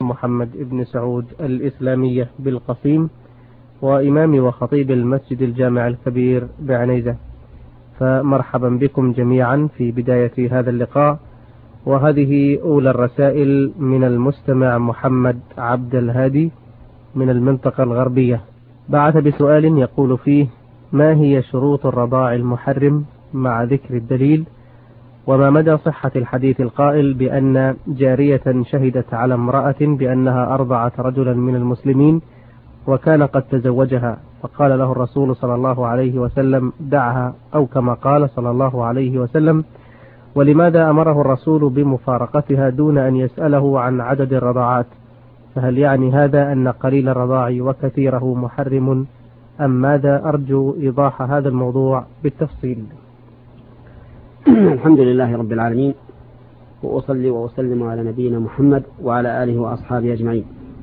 محمد بن سعود الإسلامية بالقصيم، وإمام وخطيب المسجد الجامع الكبير بعنيزة. فمرحبا بكم جميعا في بداية هذا اللقاء. وهذه أولى الرسائل من المستمع محمد عبد الهادي من المنطقة الغربية. بعث بسؤال يقول فيه: ما هي شروط الرضاع المحرم مع ذكر الدليل؟ وما مدى صحة الحديث القائل بأن جارية شهدت على امرأة بأنها أرضعت رجلا من المسلمين وكان قد تزوجها، فقال له الرسول صلى الله عليه وسلم: دعها، أو كما قال صلى الله عليه وسلم. ولماذا أمره الرسول بمفارقتها دون أن يسأله عن عدد الرضاعات؟ فهل يعني هذا أن قليل الرضاع وكثيره محرم أم ماذا؟ أرجو إيضاح هذا الموضوع بالتفصيل. الحمد لله رب العالمين، وأصلي وأسلم على نبينا محمد وعلى آله وأصحابه أجمعين.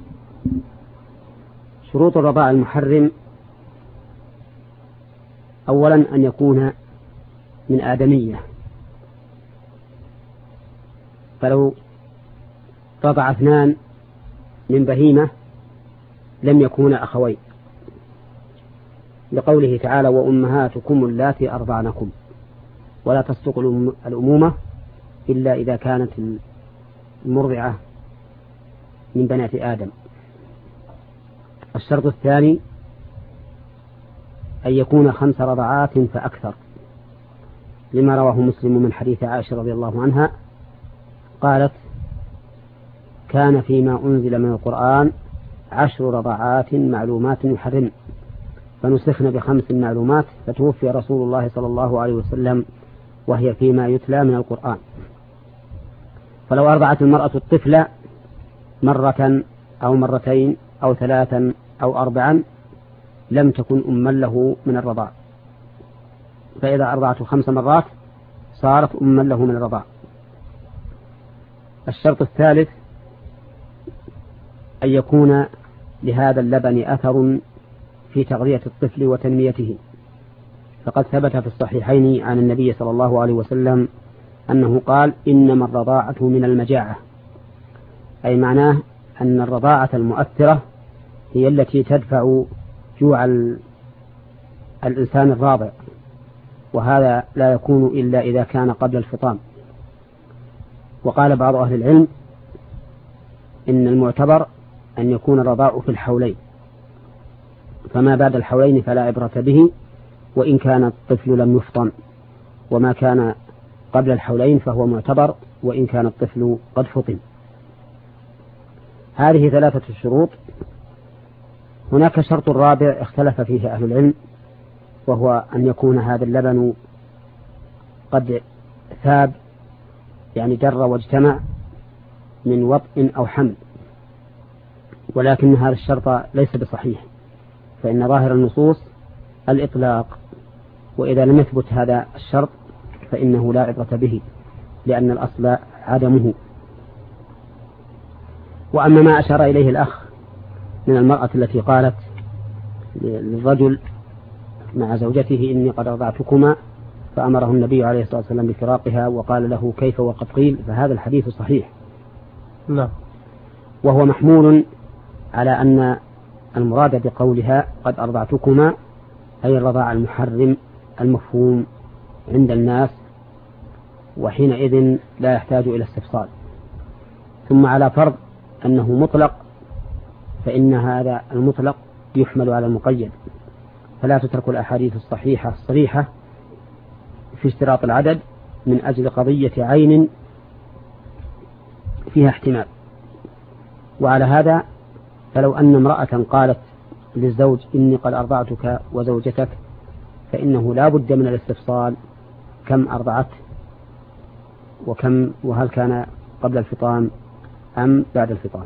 شروط الرضاع المحرم: أولا أن يكون من آدمية، فلو رضع اثنان من بهيمة لم يكونا أخوين، لقوله تعالى: وأمهاتكم اللاتي أرضعنكم، ولا تصدق الأمومة إلا إذا كانت المرضعة من بنات آدم. الشرط الثاني أن يكون 5 رضعات فأكثر، لما رواه مسلم من حديث عائشة رضي الله عنها قالت: كان فيما أنزل من القرآن 10 رضعات معلومات يحرم، فنسخن ب5 معلومات، فتوفي رسول الله صلى الله عليه وسلم وهي فيما يتلى من القرآن. فلو أرضعت المرأة الطفل مرة أو مرتين أو 3 أو 4 لم تكن أما له من الرضاع، فإذا أرضعته 5 مرات صارت أما له من الرضاع. الشرط الثالث أن يكون لهذا اللبن أثر في تغذية الطفل وتنميته، فقد ثبت في الصحيحين عن النبي صلى الله عليه وسلم أنه قال: إنما الرضاعة من المجاعة، أي معناه أن الرضاعة المؤثرة هي التي تدفع جوع الإنسان الراضع، وهذا لا يكون إلا إذا كان قبل الفطام. وقال بعض أهل العلم إن المعتبر أن يكون الرضاع في الحولين، فما بعد الحولين فلا عبرة به وإن كان الطفل لم يفطم، وما كان قبل الحولين فهو معتبر وإن كان الطفل قد فطم. هذه 3 شروط. هناك شرط رابع اختلف فيه أهل العلم، وهو أن يكون هذا اللبن قد ثاب، يعني جر واجتمع من وطء أو حمل، ولكن هذا الشرط ليس بصحيح، فإن ظاهر النصوص الإطلاق، وإذا لم يثبت هذا الشرط فإنه لا عبرة به، لأن الأصل عدمه. وأما ما أشار إليه الأخ من المرأة التي قالت للرجل مع زوجته: إني قد رضعتكما، فأمره النبي عليه الصلاة والسلام بفراقها وقال له: كيف وقد قيل؟ فهذا الحديث صحيح. لا. وهو محمول على أن المراد بقولها قد أرضعتكما أي الرضاع المحرم المفهوم عند الناس، وحينئذ لا يحتاج إلى استفصال. ثم على فرض أنه مطلق، فإن هذا المطلق يحمل على المقيد، فلا تترك الأحاديث الصحيحة الصريحة في اشتراط العدد من أجل قضية عين فيها احتمال. وعلى هذا فلو أن امرأة قالت للزوج: إني قد أرضعتك وزوجتك، فإنه لا بد من الاستفصال: كم أرضعت، وهل كان قبل الفطام أم بعد الفطام.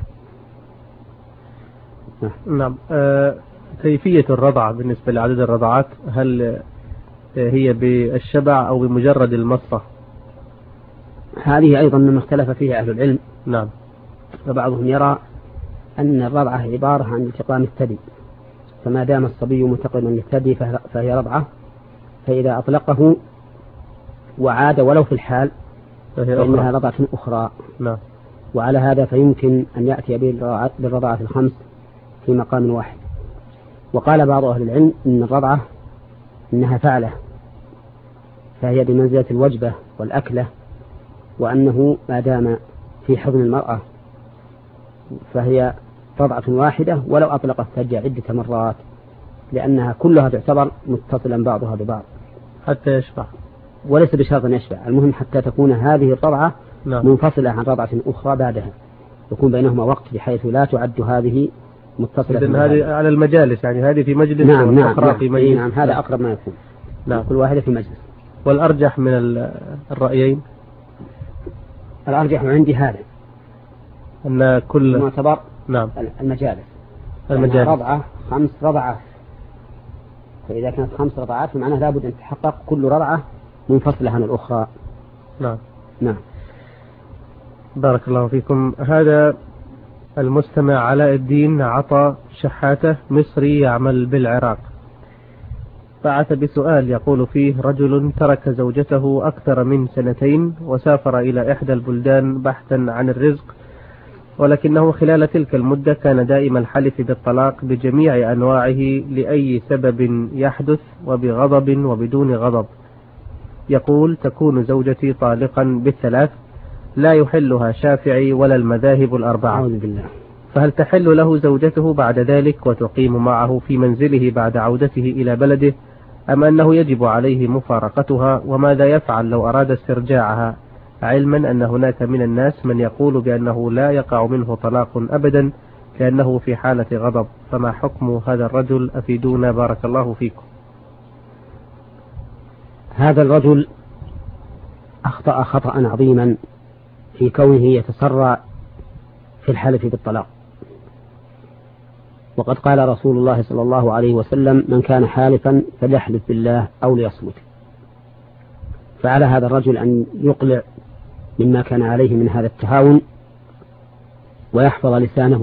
نعم. كيفية الرضع بالنسبة لعدد الرضعات، هل هي بالشبع أو بمجرد المصة؟ هذه أيضا مما اختلف فيها أهل العلم. نعم. فبعضهم يرى أن الرضعة عبارة عن التقام الثدي، فما دام الصبي ملتقما للثدي فهي رضعة، فإذا أطلقه وعاد ولو في الحال فإنها رضعة أخرى. نعم. وعلى هذا فيمكن أن يأتي بالرضعة الخمس في مقام واحد. وقال بعض أهل العلم إن الرضعة إنها فعلة، فهي بمنزلة الوجبة والأكلة، وأنه ما دام في حضن المرأة فهي رضعة واحدة ولو أطلق الثدي عدة مرات، لأنها كلها تعتبر متصلا بعضها ببعض حتى يشبع، وليس بشرط أن يشبع. المهم حتى تكون هذه الرضعة منفصلة عن رضعة أخرى بعدها، يكون بينهما وقت بحيث لا تعد هذه متصلة. إذن هذه على المجالس، يعني هذه في مجلس نعم في مجلس. نعم هذا أقرب ما يكون. نعم. كل واحدة في مجلس. والأرجح من الرأيين؟ الأرجح عندي هذا أن كل معتبر المجالس رضعة 5 رضعات، فإذا كانت 5 رضعات فمعناه لابد أن تحقق كل رضعة منفصلة عن الأخرى. نعم. بارك الله فيكم. هذا المستمع علاء الدين عطا شحاتة مصري يعمل بالعراق، بعث بسؤال يقول فيه: رجل ترك زوجته أكثر من 2 وسافر إلى إحدى البلدان بحثا عن الرزق، ولكنه خلال تلك المدة كان دائم الحلف بالطلاق بجميع أنواعه لأي سبب يحدث، وبغضب وبدون غضب. يقول: تكون زوجتي طالقا ب3 لا يحلها شافعي ولا المذاهب ال4، فهل تحل له زوجته بعد ذلك وتقيم معه في منزله بعد عودته إلى بلده، أم أنه يجب عليه مفارقتها؟ وماذا يفعل لو أراد استرجاعها، علما أن هناك من الناس من يقول بأنه لا يقع منه طلاق أبدا لأنه في حالة غضب، فما حكم هذا الرجل؟ أفيدونا بارك الله فيكم. هذا الرجل أخطأ خطأ عظيما في كونه يتسرع في الحلف بالطلاق، وقد قال رسول الله صلى الله عليه وسلم: من كان حالفا فليحلف بالله أو ليصمت. فعلى هذا الرجل أن يقلع مما كان عليه من هذا التهاون ويحفظ لسانه.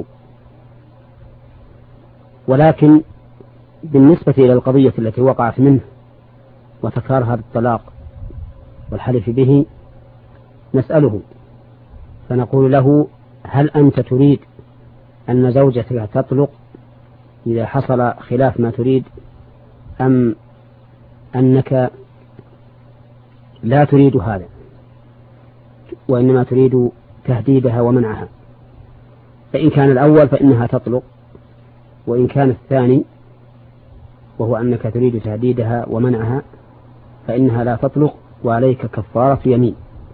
ولكن بالنسبة إلى القضية التي وقعت منه وتكرار هذا الطلاق والحلف به، نسأله فنقول له: هل أنت تريد أن زوجتك تطلق إذا حصل خلاف ما تريد، أم أنك لا تريد هذا وإنما تريد تهديدها ومنعها؟ فإن كان الأول فإنها تطلق، وإن كان الثاني وهو أنك تريد تهديدها ومنعها فإنها لا تطلق وعليك كفارة يمين.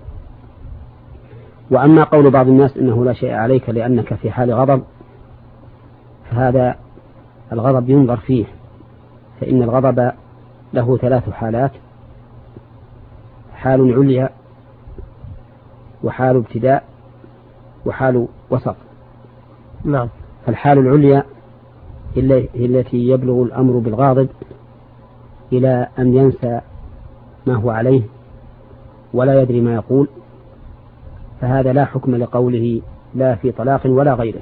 وأما قول بعض الناس إنه لا شيء عليك لأنك في حال غضب، فهذا الغضب ينظر فيه، فإن الغضب له 3 حالات: حال عليا، وحال ابتداء، وحال وسط. نعم. فالحال العليا التي يبلغ الأمر بالغاضب إلى أن ينسى ما هو عليه ولا يدري ما يقول، فهذا لا حكم لقوله لا في طلاق ولا غيره.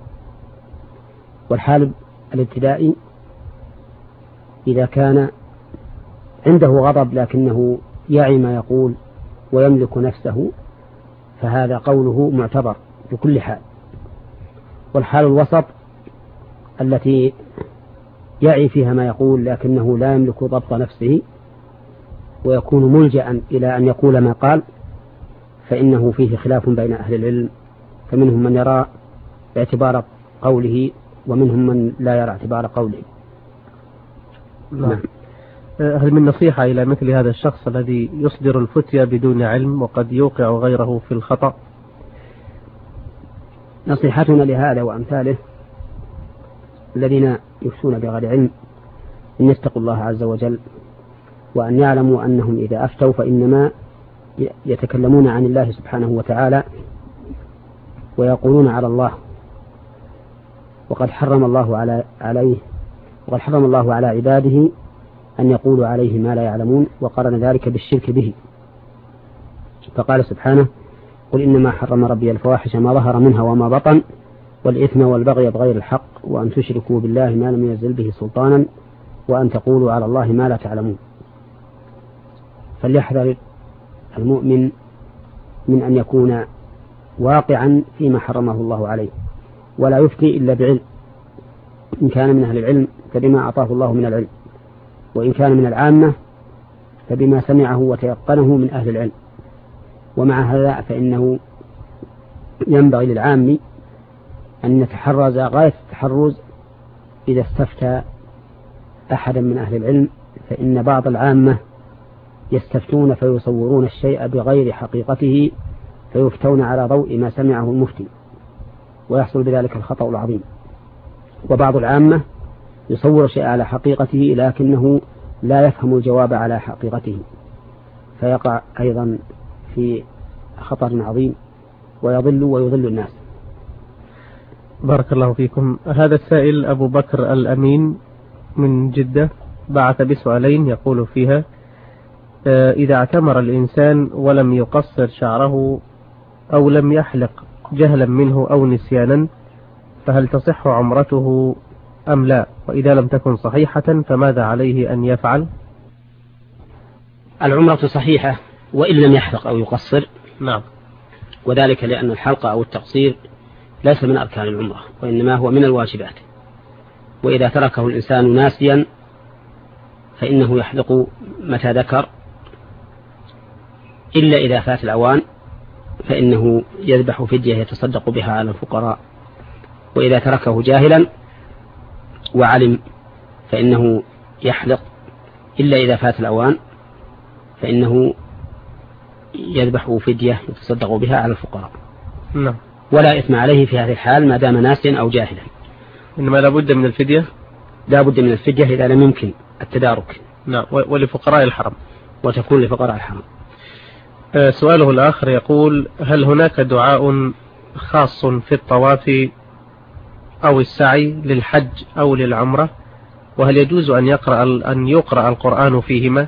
والحال الابتدائي إذا كان عنده غضب لكنه يعي ما يقول ويملك نفسه، فهذا قوله معتبر بكل حال. والحال الوسط التي يعي فيها ما يقول لكنه لا يملك ضبط نفسه ويكون ملجأ إلى أن يقول ما قال، فإنه فيه خلاف بين أهل العلم، فمنهم من يرى اعتبار قوله ومنهم من لا يرى اعتبار قوله. نعم. هل من نصيحة إلى مثل هذا الشخص الذي يصدر الفتية بدون علم وقد يوقع غيره في الخطأ؟ نصيحتنا لهذا وأمثاله الذين يفتون بغير علم أن يتقوا الله عز وجل، وأن يعلموا أنهم إذا أفتوا فإنما يتكلمون عن الله سبحانه وتعالى ويقولون على الله، وقد حرم الله على عباده أن يقولوا عليه ما لا يعلمون، وقارن ذلك بالشرك به. فقال سبحانه: قل إنما حرم ربي الفواحش ما ظهر منها وما بطن والإثم والبغي بغير الحق وأن تشركوا بالله ما لم ينزل به سلطانا وأن تقولوا على الله ما لا تعلمون. فليحذر المؤمن من أن يكون واقعا فيما حرمه الله عليه، ولا يفتي إلا بعلم، إن كان من أهل العلم فبما أعطاه الله من العلم، وإن كان من العامة فبما سمعه وتيقنه من أهل العلم. ومع هذا فإنه ينبغي للعام أن يتحرز غاية التحرز إذا استفتى أحدا من أهل العلم، فإن بعض العامة يستفتون فيصورون الشيء بغير حقيقته فيفتون على ضوء ما سمعه المفتي، ويحصل بذلك الخطأ العظيم. وبعض العامة يصور الشيء على حقيقته لكنه لا يفهم الجواب على حقيقته، فيقع أيضا في خطر عظيم ويضل ويضل الناس. بارك الله فيكم. هذا السائل أبو بكر الأمين من جدة بعث بسؤالين يقول فيها: إذا اعتمر الإنسان ولم يقصر شعره أو لم يحلق جهلا منه أو نسيانا فهل تصح عمرته أم لا؟ وإذا لم تكن صحيحة فماذا عليه أن يفعل؟ العمرة صحيحة وإن لم يحلق أو يقصر. نعم. وذلك لأن الحلق أو التقصير ليس من أركان العمرة، وإنما هو من الواجبات. وإذا تركه الإنسان ناسيا فإنه يحلق متى ذكر، إلا إذا فات الأوان فإنه يذبح فدية يتصدق بها على الفقراء. وإذا تركه جاهلا وعلم فإنه يحلق، إلا إذا فات الأوان فإنه يذبح فدية يتصدق بها على الفقراء. نعم. ولا إثم عليه في هذه الحال ما دام ناسيا أو جاهلا. إنما لا بد من الفدية؟ لا بد من الفدية إذا لم يمكن التدارك. نعم. ولفقراء الحرم، وتكون لفقراء الحرم. سؤاله الآخر يقول: هل هناك دعاء خاص في الطواف أو السعي للحج أو للعمرة؟ وهل يجوز أن يقرأ القرآن فيهما؟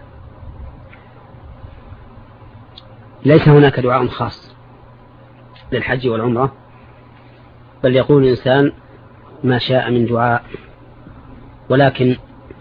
ليس هناك دعاء خاص للحج والعمرة، بل يقول الإنسان ما شاء من دعاء، ولكن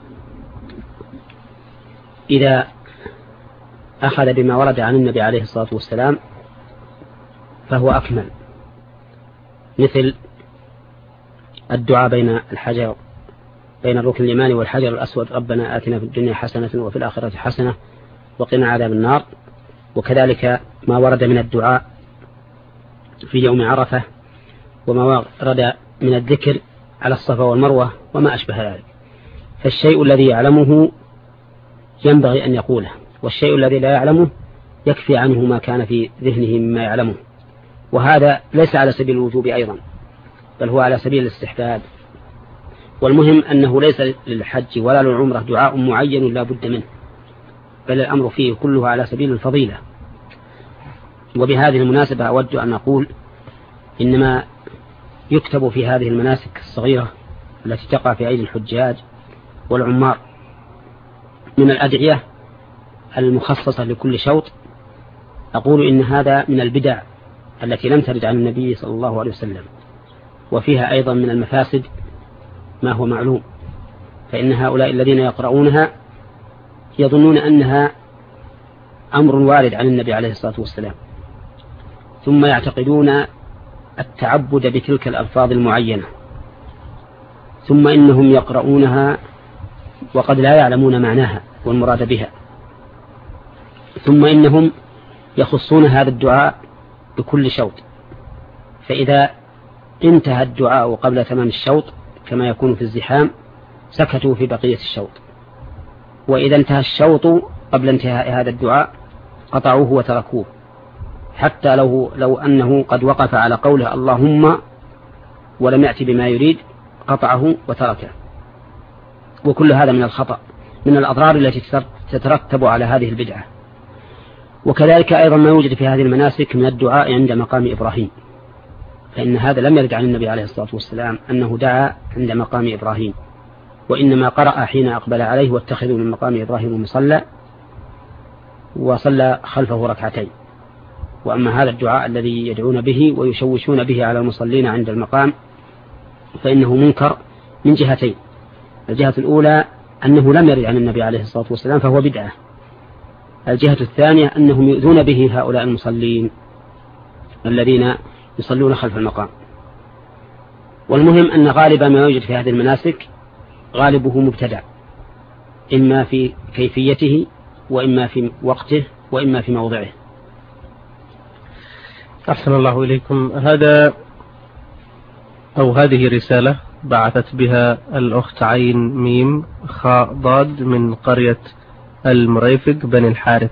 إذا أخذ بما ورد عن النبي عليه الصلاة والسلام فهو أكمل، مثل الدعاء بين الركن اليماني والحجر الأسود: ربنا آتنا في الدنيا حسنة وفي الآخرة حسنة وقنا عذاب النار. وكذلك ما ورد من الدعاء في يوم عرفة، وما ورد من الذكر على الصفا والمروة وما أشبه ذلك. فالشيء الذي يعلمه ينبغي أن يقوله، والشيء الذي لا يعلمه يكفي عنه ما كان في ذهنه مما يعلمه. وهذا ليس على سبيل الوجوب أيضا، بل هو على سبيل الاستحباب. والمهم أنه ليس للحج ولا للعمرة دعاء معين لا بد منه، بل الأمر فيه كله على سبيل الفضيلة. وبهذه المناسبة أود أن أقول إنما يكتب في هذه المناسك الصغيرة التي تقع في أيدي الحجاج والعمار من الأدعية المخصصة لكل شوط، أقول إن هذا من البدع التي لم ترد عن النبي صلى الله عليه وسلم، وفيها أيضا من المفاسد ما هو معلوم. فإن هؤلاء الذين يقرؤونها يظنون أنها أمر وارد عن النبي عليه الصلاة والسلام، ثم يعتقدون التعبد بتلك الألفاظ المعينة، ثم إنهم يقرؤونها وقد لا يعلمون معناها والمراد بها، ثم إنهم يخصون هذا الدعاء بكل شوط. فإذا انتهى الدعاء قبل تمام الشوط كما يكون في الزحام سكتوا في بقية الشوط، وإذا انتهى الشوط قبل انتهاء هذا الدعاء قطعوه وتركوه، حتى لو أنه قد وقف على قوله اللهم ولم يأتي بما يريد قطعه وتركه. وكل هذا من الخطأ، من الأضرار التي تترتب على هذه البدعة. وكذلك أيضا ما يوجد في هذه المناسك من الدعاء عند مقام إبراهيم، فإن هذا لم يرد عن النبي عليه الصلاة والسلام أنه دعا عند مقام إبراهيم، وإنما قرأ حين أقبل عليه واتخذوا من مقام إبراهيم مصلى وصلى خلفه ركعتين. وأما هذا الدعاء الذي يدعون به ويشوشون به على المصلين عند المقام فإنه منكر من جهتين: الجهة الأولى أنه لم يرد عن النبي عليه الصلاة والسلام فهو بدعة، الجهة الثانية أنهم يؤذون به هؤلاء المصلين الذين يصلون خلف المقام. والمهم أن غالب ما يوجد في هذه المناسك غالبه مبتدع، إما في كيفيته وإما في وقته وإما في موضعه. أحسن الله إليكم. هذه رسالة بعثت بها الأخت عين ميم خاء ضاد من قرية المريفق بني الحارث،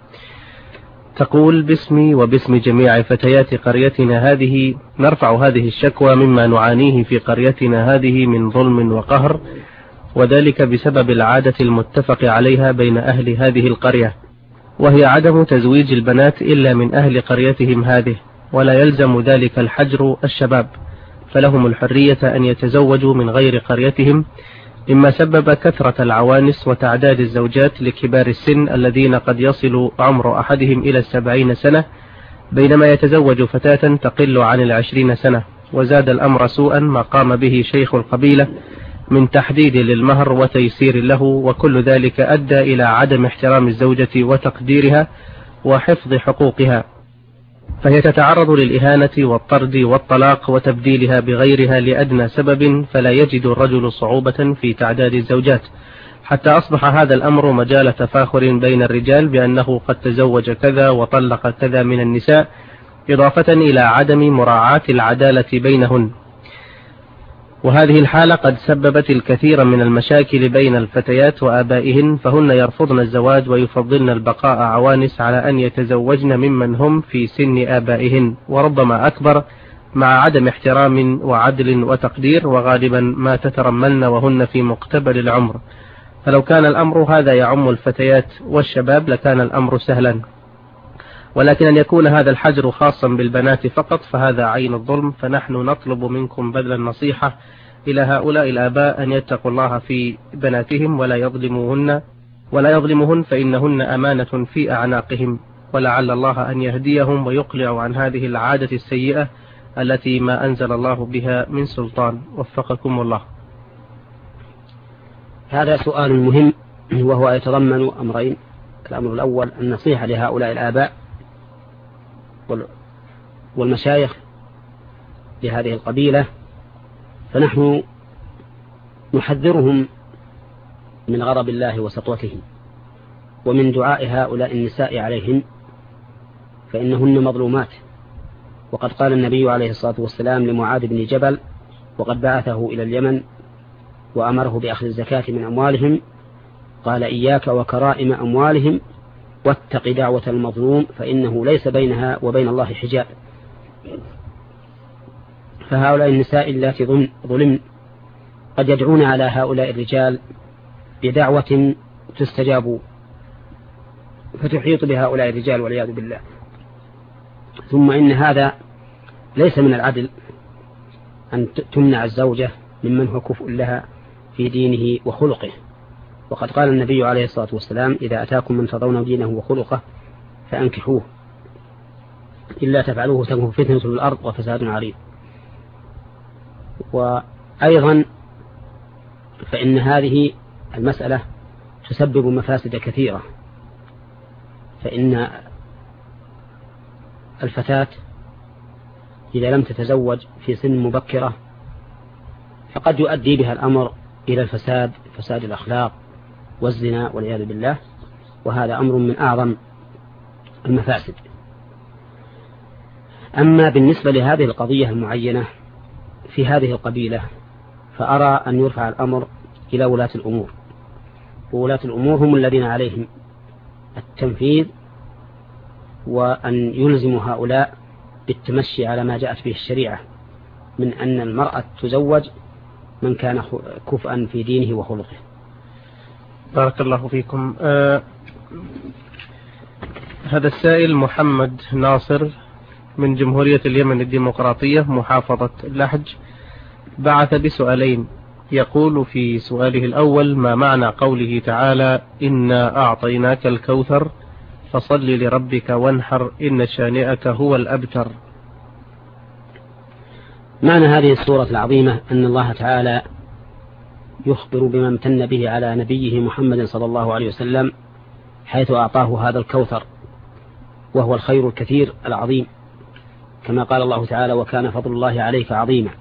تقول: باسمي وباسم جميع فتيات قريتنا هذه نرفع هذه الشكوى مما نعانيه في قريتنا هذه من ظلم وقهر، وذلك بسبب العادة المتفق عليها بين أهل هذه القرية، وهي عدم تزويج البنات إلا من أهل قريتهم هذه، ولا يلزم ذلك الحجر الشباب، فلهم الحرية أن يتزوجوا من غير قريتهم، مما سبب كثرة العوانس وتعداد الزوجات لكبار السن الذين قد يصل عمر أحدهم إلى 70 سنة، بينما يتزوج فتاة تقل عن 20 سنة. وزاد الأمر سوءا ما قام به شيخ القبيلة من تحديد للمهر وتيسير له، وكل ذلك أدى إلى عدم احترام الزوجة وتقديرها وحفظ حقوقها، فهي تتعرض للإهانة والطرد والطلاق وتبديلها بغيرها لأدنى سبب، فلا يجد الرجل صعوبة في تعداد الزوجات، حتى أصبح هذا الأمر مجال تفاخر بين الرجال بأنه قد تزوج كذا وطلق كذا من النساء، إضافة إلى عدم مراعاة العدالة بينهن. وهذه الحالة قد سببت الكثير من المشاكل بين الفتيات وآبائهن، فهن يرفضن الزواج ويفضلن البقاء عوانس على أن يتزوجن ممن هم في سن آبائهن، وربما أكبر، مع عدم احترام وعدل وتقدير، وغالبا ما تترملن وهن في مقتبل العمر. فلو كان الأمر هذا يعم الفتيات والشباب لكان الأمر سهلا، ولكن أن يكون هذا الحجر خاصا بالبنات فقط فهذا عين الظلم. فنحن نطلب منكم بذل النصيحة إلى هؤلاء الآباء أن يتقوا الله في بناتهم ولا يظلمهن فإنهن أمانة في أعناقهم، ولعل الله أن يهديهم ويقلع عن هذه العادة السيئة التي ما أنزل الله بها من سلطان. وفقكم الله. هذا سؤال مهم، وهو يتضمن أمرين. الأمر الأول النصيحة لهؤلاء الآباء والمشايخ لهذه القبيلة، فنحن نحذرهم من غضب الله وسطوته ومن دعاء هؤلاء النساء عليهم، فإنهن مظلومات. وقد قال النبي عليه الصلاة والسلام لمعاذ بن جبل وقد بعثه إلى اليمن وأمره بأخذ الزكاة من أموالهم، قال: إياك وكرائم أموالهم واتق دعوة المظلوم فإنه ليس بينها وبين الله حجاب. فهؤلاء النساء اللاتي ظلمن قد يدعون على هؤلاء الرجال بدعوة تستجاب فتحيط بهؤلاء الرجال والعياذ بالله. ثم إن هذا ليس من العدل أن تمنع الزوجة ممن هو كفء لها في دينه وخلقه. وقد قال النبي عليه الصلاة والسلام: إذا أتاكم من ترضون دينه وخلقه فأنكحوه، إلا تفعلوه تكن فتنة في الأرض وفساد عريض. وأيضا فإن هذه المسألة تسبب مفاسد كثيرة، فإن الفتاة إذا لم تتزوج في سن مبكرة فقد يؤدي بها الأمر إلى فساد الأخلاق والزنا والعياذ بالله، وهذا أمر من أعظم المفاسد. أما بالنسبة لهذه القضية المعينة في هذه القبيلة فأرى أن يرفع الأمر إلى ولاة الأمور، وولاة الأمور هم الذين عليهم التنفيذ، وأن يلزموا هؤلاء بالتمشي على ما جاءت به الشريعة من أن المرأة تزوج من كان كفءا في دينه وخلقه. بارك الله فيكم. هذا السائل محمد ناصر من جمهورية اليمن الديمقراطية محافظة لحج بعث بسؤالين. يقول في سؤاله الأول: ما معنى قوله تعالى: إنا أعطيناك الكوثر فصل لربك وانحر إن شانئك هو الأبتر؟ معنى هذه السورة العظيمة أن الله تعالى يخبر بما امتن به على نبيه محمد صلى الله عليه وسلم، حيث أعطاه هذا الكوثر، وهو الخير الكثير العظيم، كما قال الله تعالى وكان فضل الله عليك عظيما.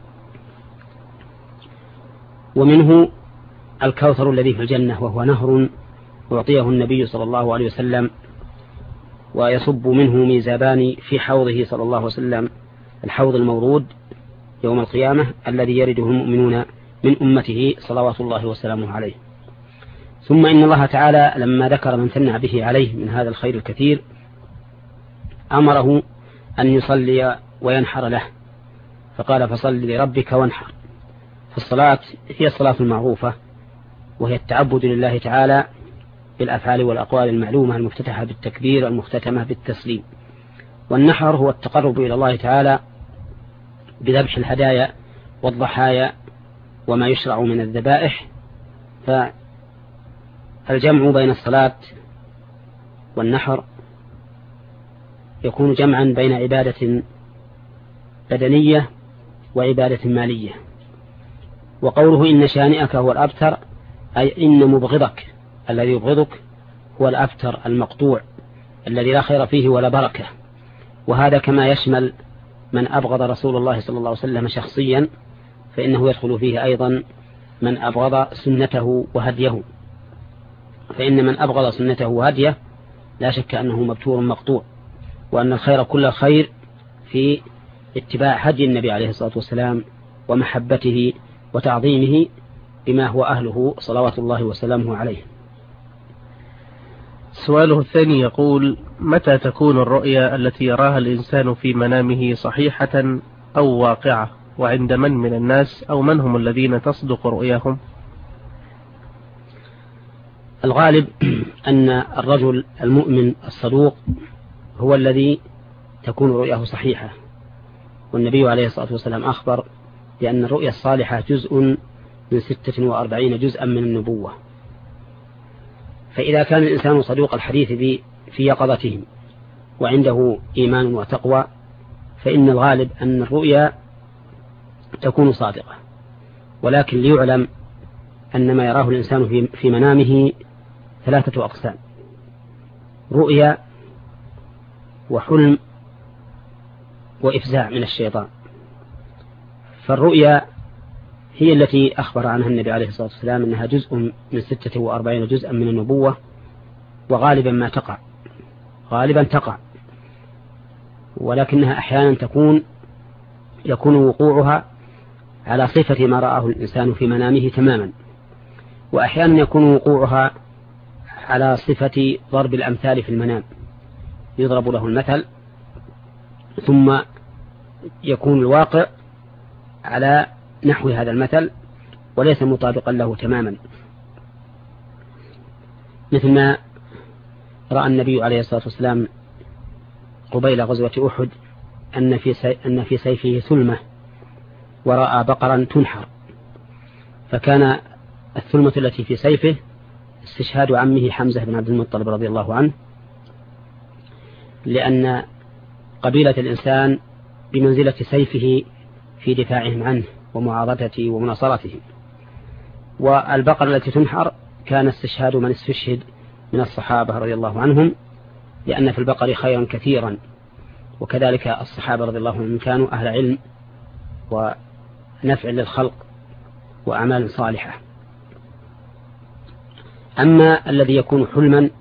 ومنه الكوثر الذي في الجنة، وهو نهر أعطيه النبي صلى الله عليه وسلم، ويصب منه ميزابان في حوضه صلى الله عليه وسلم، الحوض المورود يوم القيامة الذي يرده المؤمنون من أمته صلوات الله وسلامه عليه. ثم إن الله تعالى لما ذكر من ثنى به عليه من هذا الخير الكثير أمره أن يصلي وينحر له، فقال فصل لربك وانحر. فالصلاة هي الصلاة المعروفة، وهي التعبد لله تعالى بالأفعال والأقوال المعلومة المفتتحة بالتكبير المختتمة بالتسليم. والنحر هو التقرب إلى الله تعالى بذبح الهدايا والضحايا وما يشرع من الذبائح. فالجمع بين الصلاة والنحر يكون جمعا بين عبادة بدنية وعبادة مالية. وقوله إن شانئك هو الأبتر أي إن مبغضك الذي يبغضك هو الأبتر المقطوع الذي لا خير فيه ولا بركة. وهذا كما يشمل من أبغض رسول الله صلى الله عليه وسلم شخصيا، فإنه يدخل فيه أيضا من أبغض سنته وهديه، فإن من أبغض سنته وهديه لا شك أنه مبتور مقطوع، وأن الخير كل الخير في اتباع هدي النبي عليه الصلاة والسلام ومحبته وتعظيمه بما هو أهله صلوات الله وسلامه عليه. سؤاله الثاني يقول: متى تكون الرؤيا التي يراها الإنسان في منامه صحيحة أو واقعة، وعند من الناس، أو من هم الذين تصدق رؤياهم؟ الغالب أن الرجل المؤمن الصدوق هو الذي تكون رؤياه صحيحة، والنبي عليه الصلاة والسلام أخبر بأن الرؤيا الصالحة جزء من 46 جزءا من النبوة. فإذا كان الإنسان صدوق الحديث في يقظته وعنده إيمان وتقوى، فإن الغالب أن الرؤيا تكون صادقة. ولكن ليعلم أن ما يراه الإنسان في منامه 3 أقسام: رؤيا وحلم وإفزاع من الشيطان. فالرؤيا هي التي أخبر عنها النبي عليه الصلاة والسلام أنها جزء من 46 جزءا من النبوة، وغالبا ما تقع، غالبا تقع، ولكنها أحيانا يكون وقوعها على صفة ما رآه الإنسان في منامه تماما، وأحيانا يكون وقوعها على صفة ضرب الأمثال في المنام، يضرب له المثل ثم يكون الواقع على نحو هذا المثل وليس مطابقا له تماما، مثل ما رأى النبي عليه الصلاة والسلام قبيل غزوة أحد أن في سيفه ثلمة، ورأى بقرا تنحر، فكان الثلمة التي في سيفه استشهاد عمه حمزة بن عبد المطلب رضي الله عنه، لأن قبيلة الإنسان بمنزلة سيفه في دفاعهم عنه ومعارضته ومناصرته. والبقرة التي تنحر كان استشهاد من استشهد من الصحابة رضي الله عنهم، لأن في البقر خيرا كثيرا، وكذلك الصحابة رضي الله عنهم كانوا أهل علم ونفع للخلق وأعمال صالحة. أما الذي يكون حلما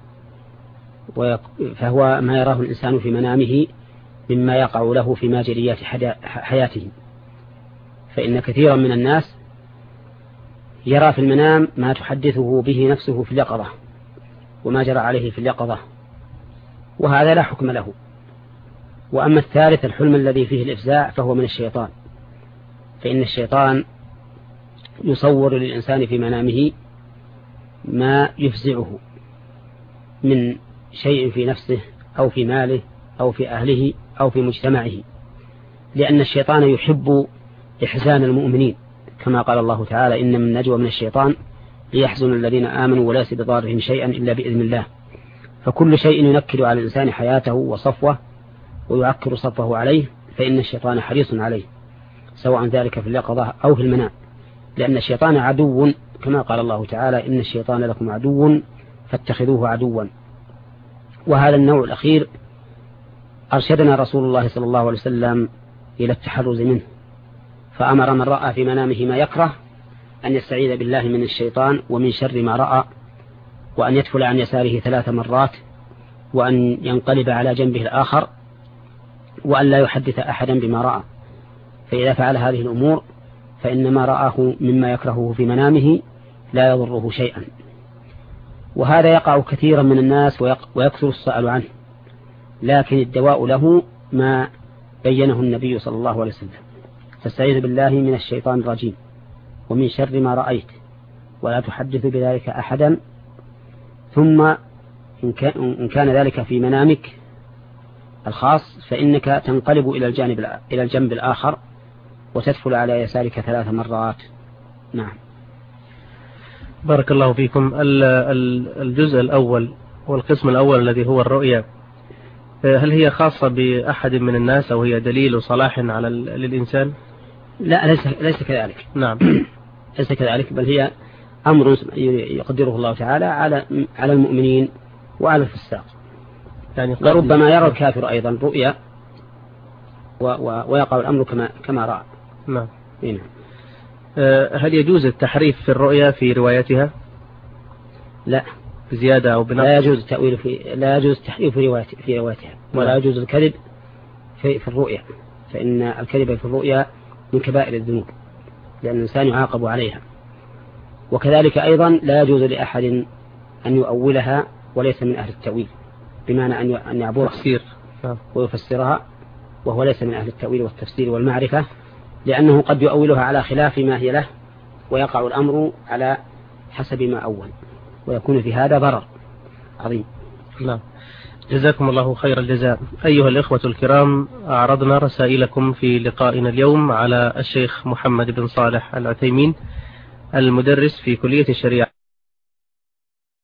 فهو ما يراه الإنسان في منامه مما يقع له في ماجريات حياته، فإن كثيرا من الناس يرى في المنام ما تحدثه به نفسه في اليقظة وما جرى عليه في اليقظة، وهذا لا حكم له. وأما الثالث الحلم الذي فيه الإفزاع فهو من الشيطان، فإن الشيطان يصور للإنسان في منامه ما يفزعه من شيء في نفسه أو في ماله أو في أهله أو في مجتمعه، لأن الشيطان يحب إحزان المؤمنين، كما قال الله تعالى إن من نجوى من الشيطان ليحزن الذين آمنوا وليس بضارهم شيئا إلا بإذن الله. فكل شيء ينكد على الإنسان حياته وصفوه ويعكر صفه عليه فإن الشيطان حريص عليه، سواء ذلك في اليقظة أو في المنام، لأن الشيطان عدو، كما قال الله تعالى إن الشيطان لكم عدو فاتخذوه عدوا. وهذا النوع الأخير أرشدنا رسول الله صلى الله عليه وسلم إلى التحرز منه، فأمر من رأى في منامه ما يكره أن يستعيذ بالله من الشيطان ومن شر ما رأى، وأن يدخل عن يساره 3 مرات، وأن ينقلب على جنبه الآخر، وأن لا يحدث أحدا بما رأى. فإذا فعل هذه الأمور فإن ما رآه مما يكرهه في منامه لا يضره شيئا. وهذا يقع كثيرا من الناس ويكثر السؤال عنه، لكن الدواء له ما بينه النبي صلى الله عليه وسلم: تستعيذ بالله من الشيطان الرجيم ومن شر ما رأيت ولا تحدث بذلك أحدا، ثم إن كان ذلك في منامك الخاص فإنك تنقلب إلى الجنب الآخر وتدخل على يسارك 3 مرات. نعم. بارك الله فيكم. الجزء الأول والقسم الأول الذي هو الرؤيا، هل هي خاصة بأحد من الناس أو هي دليل صلاح للإنسان؟ لا، ليس كذلك. نعم. ليس كذلك، بل هي أمر يقدره الله تعالى على المؤمنين وعلى الفساق. يعني وربما يرى الكافر أيضا رؤيا ويقع الأمر كما رأى. نعم. هنا. هل يجوز التحريف في الرؤيا في روايتها؟ لا، زيادة أو بنقص. لا يجوز التأويل لا يجوز التحريف في روايتها، ولا يجوز الكذب في الرؤيا، فإن الكذب في الرؤيا من كبائر الذنوب، لأن الإنسان يعاقب عليها. وكذلك أيضا لا يجوز لأحد أن يؤولها وليس من أهل التأويل، بمعنى أن يعبرها ويفسرها وهو ليس من أهل التأويل والتفسير والمعرفة، لأنه قد يؤولها على خلاف ما هي له ويقع الأمر على حسب ما أول، ويكون في هذا ضرر عظيم. نعم. جزاكم الله خير الجزاء. أيها الإخوة الكرام، أعرضنا رسائلكم في لقائنا اليوم على الشيخ محمد بن صالح العثيمين، المدرس في كلية الشريعة